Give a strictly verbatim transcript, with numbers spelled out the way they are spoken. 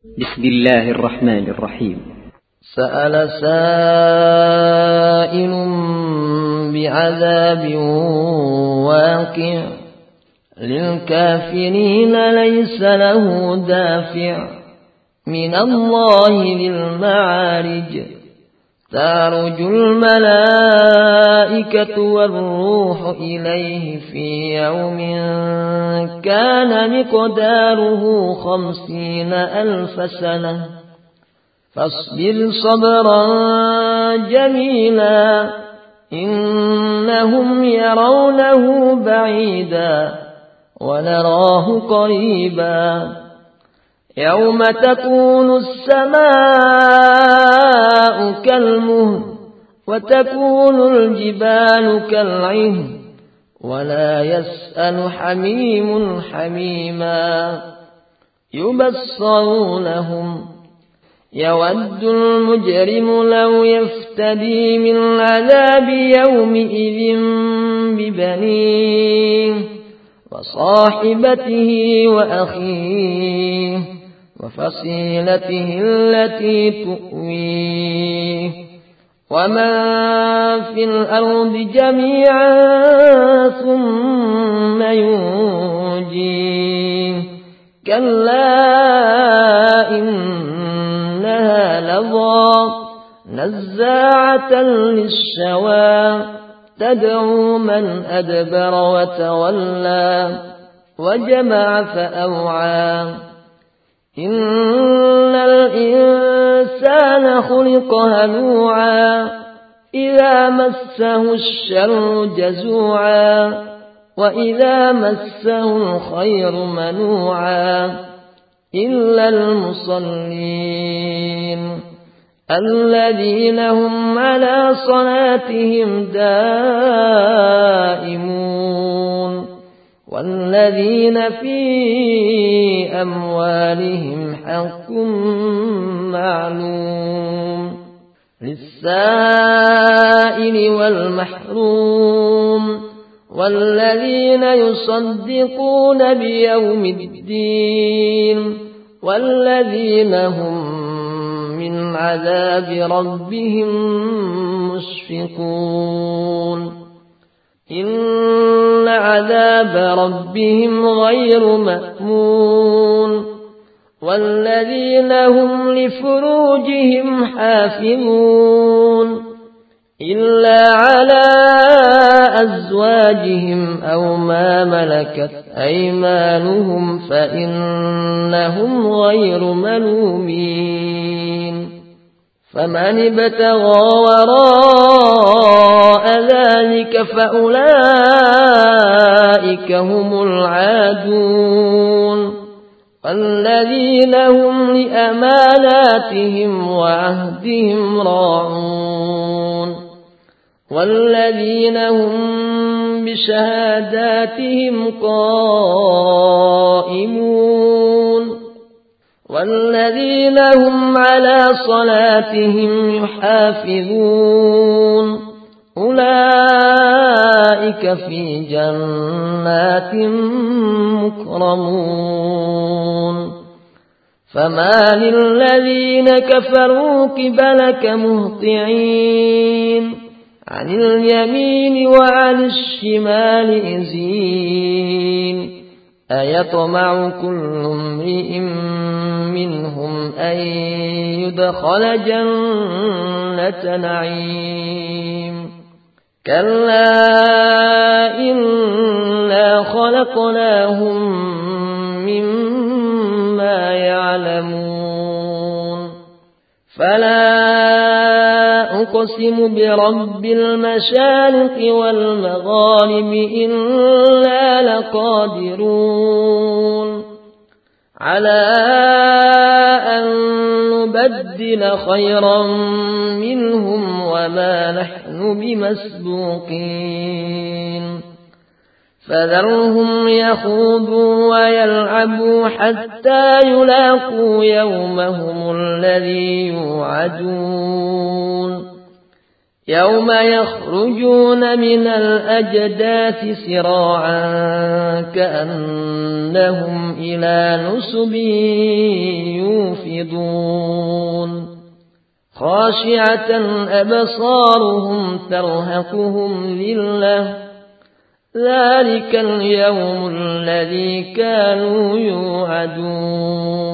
بسم الله الرحمن الرحيم. سأل سائل بعذاب واقع للكافرين ليس له دافع من الله ذي المعارج تعرج الملائكة والروح إليه في يوم كان مقداره خمسين ألف سنة فاصبر صبرا جميلا إنهم يرونه بعيدا ونراه قريبا يوم تكون السماء كالمهل وتكون الجبال كالعهن ولا يسأل حميم حميما يبصرونهم يود المجرم لو يفتدي من عذاب يومئذ ببنيه وصاحبته وأخيه وفصيلته التي تؤويه ومن في الأرض جميعا ثم ينجيه كلا إنها لظى نزاعة للشوى تدعو من أدبر وتولى وجمع فأوعى إن الإنسان خلق هلوعا إذا مسه الشر جزوعا وإذا مسه الخير منوعا إلا المصلين الذين هم على صلاتهم دائمون والذين في أموالهم حق معلوم للسائل والمحروم والذين يصدقون بيوم الدين والذين هم من عذاب ربهم مشفقون إن عذاب ربهم غير مأمون والذين هم لفروجهم حافظون إلا على أزواجهم أو ما ملكت أيمانهم فإنهم غير ملومين فمن ابتغى وراء ذلك فأولئك هم العادون والذين هم لأماناتهم وعهدهم راعون والذين هم بشهاداتهم قائمون والذين هم على صلاتهم يحافظون أولئك في جنات مكرمون فما للذين كفروا قبلك مهطعين عن اليمين وعن الشمال عزين أيطمع كل امرئ منهم أن يدخل جنة نعيم كلا إنا خلقناهم مما يعلمون فلا أقسم برب المشارق والمغارب إنا لقادرون على أن نبدل خيرا منهم وما نحن بمسبوقين فذرهم يخوضوا ويلعبوا حتى يلاقوا يومهم الذي يوعدون يوم يخرجون من الأجداث سراعا كأنهم إلى نصب يوفضون خاشعة أبصارهم ترهقهم ذلة ذلك اليوم الذي كانوا يوعدون